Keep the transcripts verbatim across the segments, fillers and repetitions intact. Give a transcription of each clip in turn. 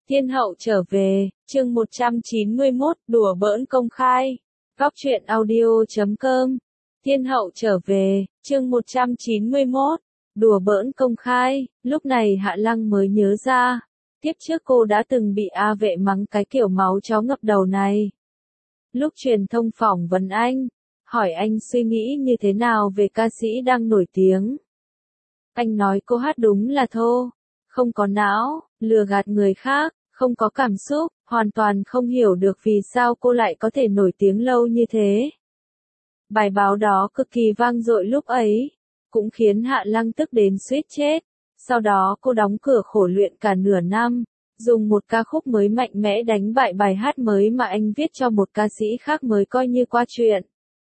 Thiên hậu trở về, chương một trăm chín mươi mốt, đùa bỡn công khai. Góc truyện audio chấm com. Thiên hậu trở về, chương một trăm chín mươi mốt, đùa bỡn công khai. Lúc này Hạ Lăng mới nhớ ra, tiếp trước cô đã từng bị A Vệ mắng cái kiểu máu chó ngập đầu này. Lúc truyền thông phỏng vấn anh, hỏi anh suy nghĩ như thế nào về ca sĩ đang nổi tiếng. Anh nói cô hát đúng là thô, không có não, lừa gạt người khác, không có cảm xúc, hoàn toàn không hiểu được vì sao cô lại có thể nổi tiếng lâu như thế. Bài báo đó cực kỳ vang dội lúc ấy, cũng khiến Hạ Lăng tức đến suýt chết. Sau đó cô đóng cửa khổ luyện cả nửa năm, dùng một ca khúc mới mạnh mẽ đánh bại bài hát mới mà anh viết cho một ca sĩ khác mới coi như qua chuyện.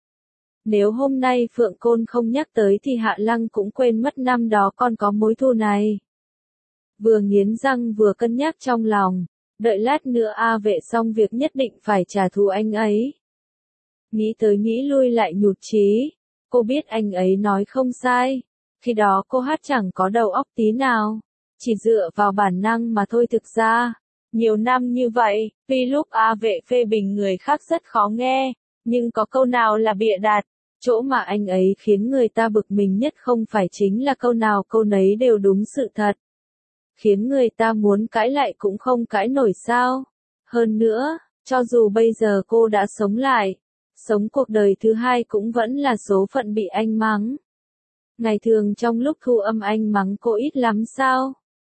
Nếu hôm nay Phượng Côn không nhắc tới thì Hạ Lăng cũng quên mất năm đó còn có mối thù này. Vừa nghiến răng vừa cân nhắc trong lòng, đợi lát nữa A Vệ xong việc nhất định phải trả thù anh ấy. Nghĩ tới nghĩ lui lại nhụt chí, cô biết anh ấy nói không sai, khi đó cô hát chẳng có đầu óc tí nào, chỉ dựa vào bản năng mà thôi. Thực ra, nhiều năm như vậy, tuy lúc A Vệ phê bình người khác rất khó nghe, nhưng có câu nào là bịa đặt, chỗ mà anh ấy khiến người ta bực mình nhất không phải chính là câu nào câu nấy đều đúng sự thật. Khiến người ta muốn cãi lại cũng không cãi nổi sao. Hơn nữa, cho dù bây giờ cô đã sống lại, sống cuộc đời thứ hai cũng vẫn là số phận bị anh mắng. Ngày thường trong lúc thu âm anh mắng cô ít lắm sao?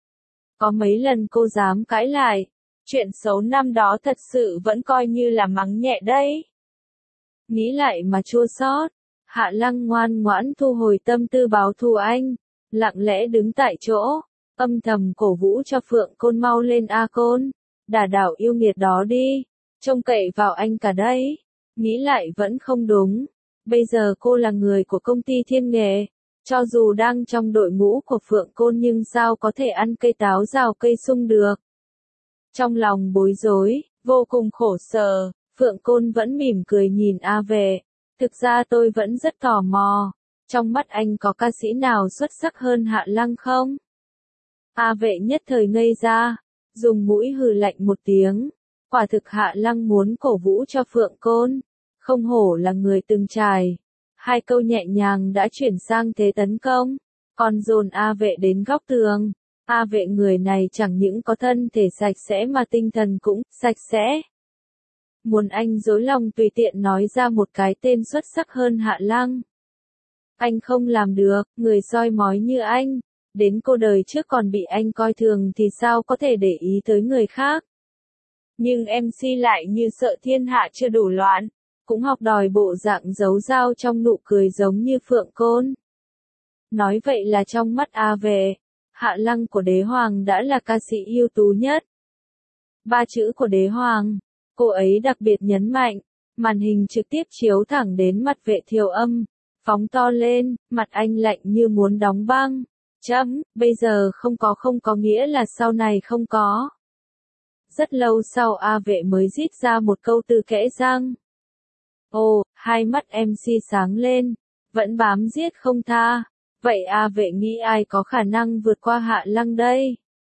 Có mấy lần cô dám cãi lại, chuyện xấu năm đó thật sự vẫn coi như là mắng nhẹ đấy. Nghĩ lại mà chua xót, Hạ Lăng ngoan ngoãn thu hồi tâm tư báo thù anh, lặng lẽ đứng tại chỗ, âm thầm cổ vũ cho Phượng Côn mau lên A Côn, đả đảo yêu nghiệt đó đi, trông cậy vào anh cả đấy. Nghĩ lại vẫn không đúng, bây giờ cô là người của công ty Thiên Nghệ, cho dù đang trong đội ngũ của Phượng Côn nhưng sao có thể ăn cây táo rào cây sung được. Trong lòng bối rối, vô cùng khổ sở, Phượng Côn vẫn mỉm cười nhìn A Vệ, thực ra tôi vẫn rất tò mò, trong mắt anh có ca sĩ nào xuất sắc hơn Hạ Lăng không? A Vệ nhất thời ngây ra, dùng mũi hừ lạnh một tiếng, quả thực Hạ Lăng muốn cổ vũ cho Phượng Côn, không hổ là người từng trải. Hai câu nhẹ nhàng đã chuyển sang thế tấn công, còn dồn A Vệ đến góc tường. A Vệ người này chẳng những có thân thể sạch sẽ mà tinh thần cũng sạch sẽ. Muốn anh dối lòng tùy tiện nói ra một cái tên xuất sắc hơn Hạ Lăng. Anh không làm được, người soi mói như anh, đến cô đời trước còn bị anh coi thường thì sao có thể để ý tới người khác. Nhưng em xê lại như sợ thiên hạ chưa đủ loạn, cũng học đòi bộ dạng giấu dao trong nụ cười giống như Phượng Côn. Nói vậy là trong mắt A Vệ, Hạ Lăng của Đế Hoàng đã là ca sĩ ưu tú nhất. Ba chữ của Đế Hoàng, cô ấy đặc biệt nhấn mạnh, màn hình trực tiếp chiếu thẳng đến mặt Vệ Thiều Âm, phóng to lên, mặt anh lạnh như muốn đóng băng. Chấm, bây giờ không có không có nghĩa là sau này không có. Rất lâu sau A Vệ mới rít ra một câu từ kẽ răng. Ồ, hai mắt em xê sáng lên, vẫn bám giết không tha. Vậy A Vệ nghĩ ai có khả năng vượt qua Hạ Lăng đây?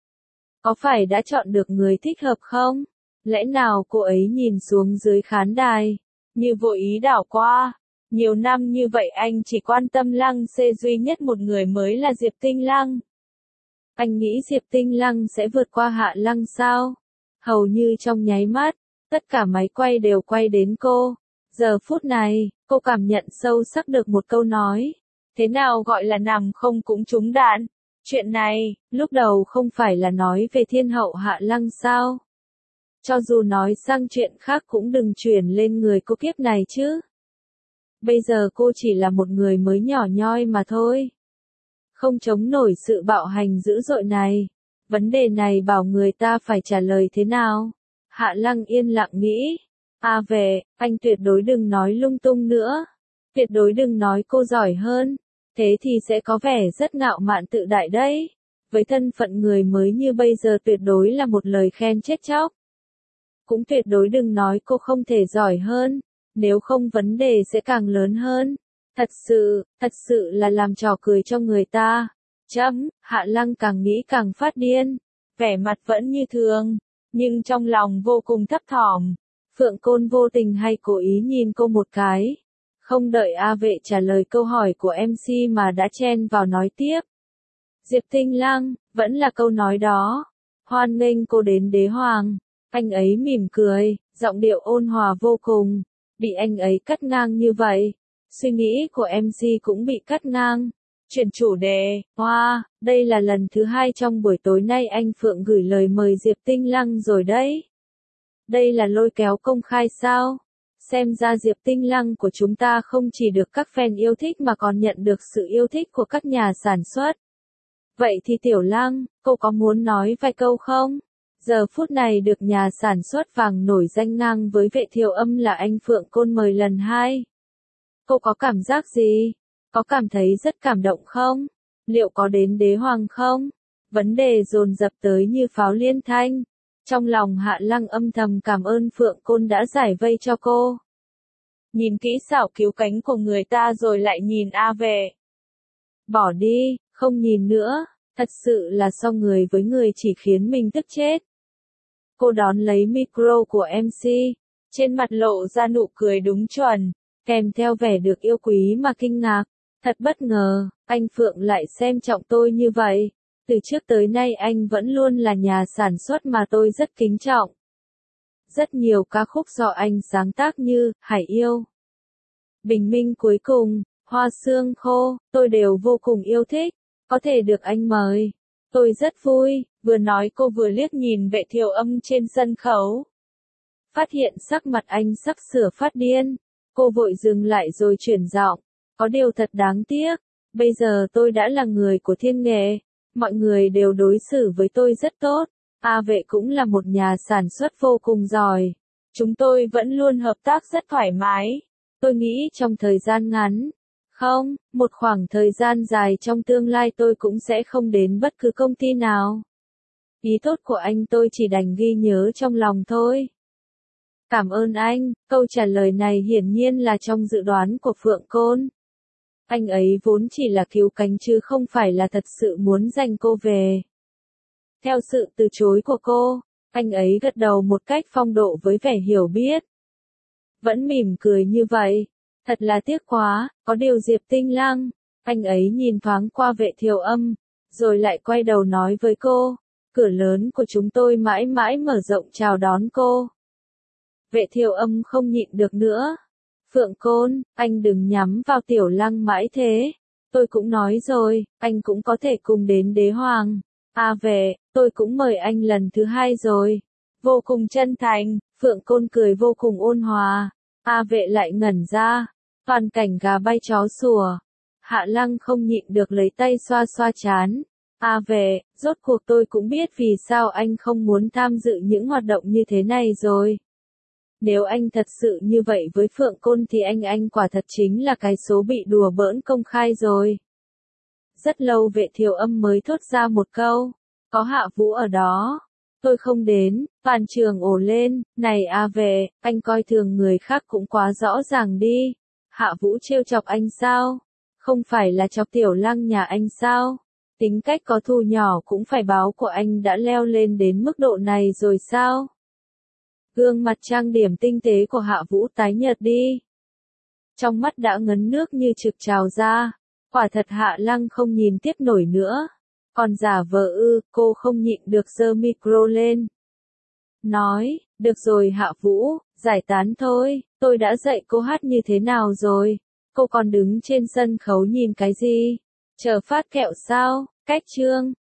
Có phải đã chọn được người thích hợp không? Lẽ nào cô ấy nhìn xuống dưới khán đài, như vô ý đảo qua? Nhiều năm như vậy anh chỉ quan tâm Lăng Xê duy nhất một người mới là Diệp Tinh Lăng. Anh nghĩ Diệp Tinh Lăng sẽ vượt qua Hạ Lăng sao? Hầu như trong nháy mắt, tất cả máy quay đều quay đến cô. Giờ phút này, cô cảm nhận sâu sắc được một câu nói. Thế nào gọi là nằm không cũng trúng đạn? Chuyện này, lúc đầu không phải là nói về thiên hậu Hạ Lăng sao? Cho dù nói sang chuyện khác cũng đừng chuyển lên người cô kiếp này chứ. Bây giờ cô chỉ là một người mới nhỏ nhoi mà thôi. Không chống nổi sự bạo hành dữ dội này. Vấn đề này bảo người ta phải trả lời thế nào? Hạ Lăng yên lặng nghĩ. A Vệ, anh tuyệt đối đừng nói lung tung nữa. Tuyệt đối đừng nói cô giỏi hơn. Thế thì sẽ có vẻ rất ngạo mạn tự đại đấy. Với thân phận người mới như bây giờ tuyệt đối là một lời khen chết chóc. Cũng tuyệt đối đừng nói cô không thể giỏi hơn. Nếu không vấn đề sẽ càng lớn hơn. Thật sự, thật sự là làm trò cười cho người ta. Chấm, Hạ Lăng càng nghĩ càng phát điên. Vẻ mặt vẫn như thường. nhưng trong lòng vô cùng thấp thỏm. Phượng Côn vô tình hay cố ý nhìn cô một cái. Không đợi A Vệ trả lời câu hỏi của em xê mà đã chen vào nói tiếp. Diệp Tinh Lăng, vẫn là câu nói đó. Hoan nghênh cô đến đế hoàng. Anh ấy mỉm cười, giọng điệu ôn hòa vô cùng. Bị anh ấy cắt ngang như vậy. Suy nghĩ của em xê cũng bị cắt ngang. Chuyển chủ đề, hoa, wow, đây là lần thứ hai trong buổi tối nay anh Phượng gửi lời mời Diệp Tinh Lăng rồi đấy. Đây là lôi kéo công khai sao? Xem ra Diệp Tinh Lăng của chúng ta không chỉ được các fan yêu thích mà còn nhận được sự yêu thích của các nhà sản xuất. Vậy thì Tiểu Lăng, cô có muốn nói vài câu không? Giờ phút này được nhà sản xuất vàng nổi danh ngang với Vệ Thiều Âm là anh Phượng Côn mời lần hai. Cô có cảm giác gì? Có cảm thấy rất cảm động không? Liệu có đến đế hoàng không? Vấn đề dồn dập tới như pháo liên thanh. Trong lòng Hạ Lăng âm thầm cảm ơn Phượng Côn đã giải vây cho cô. Nhìn kỹ xảo cứu cánh của người ta rồi lại nhìn A Vệ. Bỏ đi, không nhìn nữa, thật sự là so người với người chỉ khiến mình tức chết. Cô đón lấy micro của em xê, trên mặt lộ ra nụ cười đúng chuẩn, kèm theo vẻ được yêu quý mà kinh ngạc. Thật bất ngờ, anh Phượng lại xem trọng tôi như vậy. Từ trước tới nay anh vẫn luôn là nhà sản xuất mà tôi rất kính trọng. Rất nhiều ca khúc do anh sáng tác như Hải Yêu, Bình Minh Cuối Cùng, Hoa Sương Khô, tôi đều vô cùng yêu thích. Có thể được anh mời, tôi rất vui. Vừa nói cô vừa liếc nhìn Vệ Thiều Âm trên sân khấu. Phát hiện sắc mặt anh sắp sửa phát điên. Cô vội dừng lại rồi chuyển giọng. Có điều thật đáng tiếc. Bây giờ tôi đã là người của thiên nghệ. Mọi người đều đối xử với tôi rất tốt. A Vệ cũng là một nhà sản xuất vô cùng giỏi. Chúng tôi vẫn luôn hợp tác rất thoải mái. Tôi nghĩ trong thời gian ngắn, không, một khoảng thời gian dài trong tương lai tôi cũng sẽ không đến bất cứ công ty nào. Ý tốt của anh tôi chỉ đành ghi nhớ trong lòng thôi. Cảm ơn anh, câu trả lời này hiển nhiên là trong dự đoán của Phượng Côn. Anh ấy vốn chỉ là cứu cánh chứ không phải là thật sự muốn giành cô về. Theo sự từ chối của cô, anh ấy gật đầu một cách phong độ với vẻ hiểu biết. Vẫn mỉm cười như vậy. Thật là tiếc quá, có điều Diệp Tinh Lăng. Anh ấy nhìn thoáng qua Vệ Thiều Âm, rồi lại quay đầu nói với cô. Cửa lớn của chúng tôi mãi mãi mở rộng chào đón cô. Vệ Thiều Âm không nhịn được nữa. Phượng Côn, anh đừng nhắm vào Tiểu Lăng mãi thế. Tôi cũng nói rồi, anh cũng có thể cùng đến đế hoàng. À về, tôi cũng mời anh lần thứ hai rồi. Vô cùng chân thành, Phượng Côn cười vô cùng ôn hòa. A Vệ lại ngẩn ra. Toàn cảnh gà bay chó sủa. Hạ Lăng không nhịn được lấy tay xoa xoa trán. A Vệ, rốt cuộc tôi cũng biết vì sao anh không muốn tham dự những hoạt động như thế này rồi. Nếu anh thật sự như vậy với Phượng Côn thì anh anh quả thật chính là cái số bị đùa bỡn công khai rồi. Rất lâu Vệ Thiều Âm mới thốt ra một câu. Có Hạ Vũ ở đó. Tôi không đến, toàn trường ồ lên. Này A Vệ, anh coi thường người khác cũng quá rõ ràng đi. Hạ Vũ trêu chọc anh sao? Không phải là chọc Tiểu Lăng nhà anh sao? Tính cách có thù nhỏ cũng phải báo của anh đã leo lên đến mức độ này rồi sao? Gương mặt trang điểm tinh tế của Hạ Vũ tái nhợt đi. Trong mắt đã ngấn nước như trực trào ra. Quả thật Hạ Lăng không nhìn tiếp nổi nữa. Còn giả vờ ư, cô không nhịn được giơ micro lên. Nói, được rồi Hạ Vũ, giải tán thôi, tôi đã dạy cô hát như thế nào rồi. Cô còn đứng trên sân khấu nhìn cái gì? Chờ phát kẹo sao? Cách chương.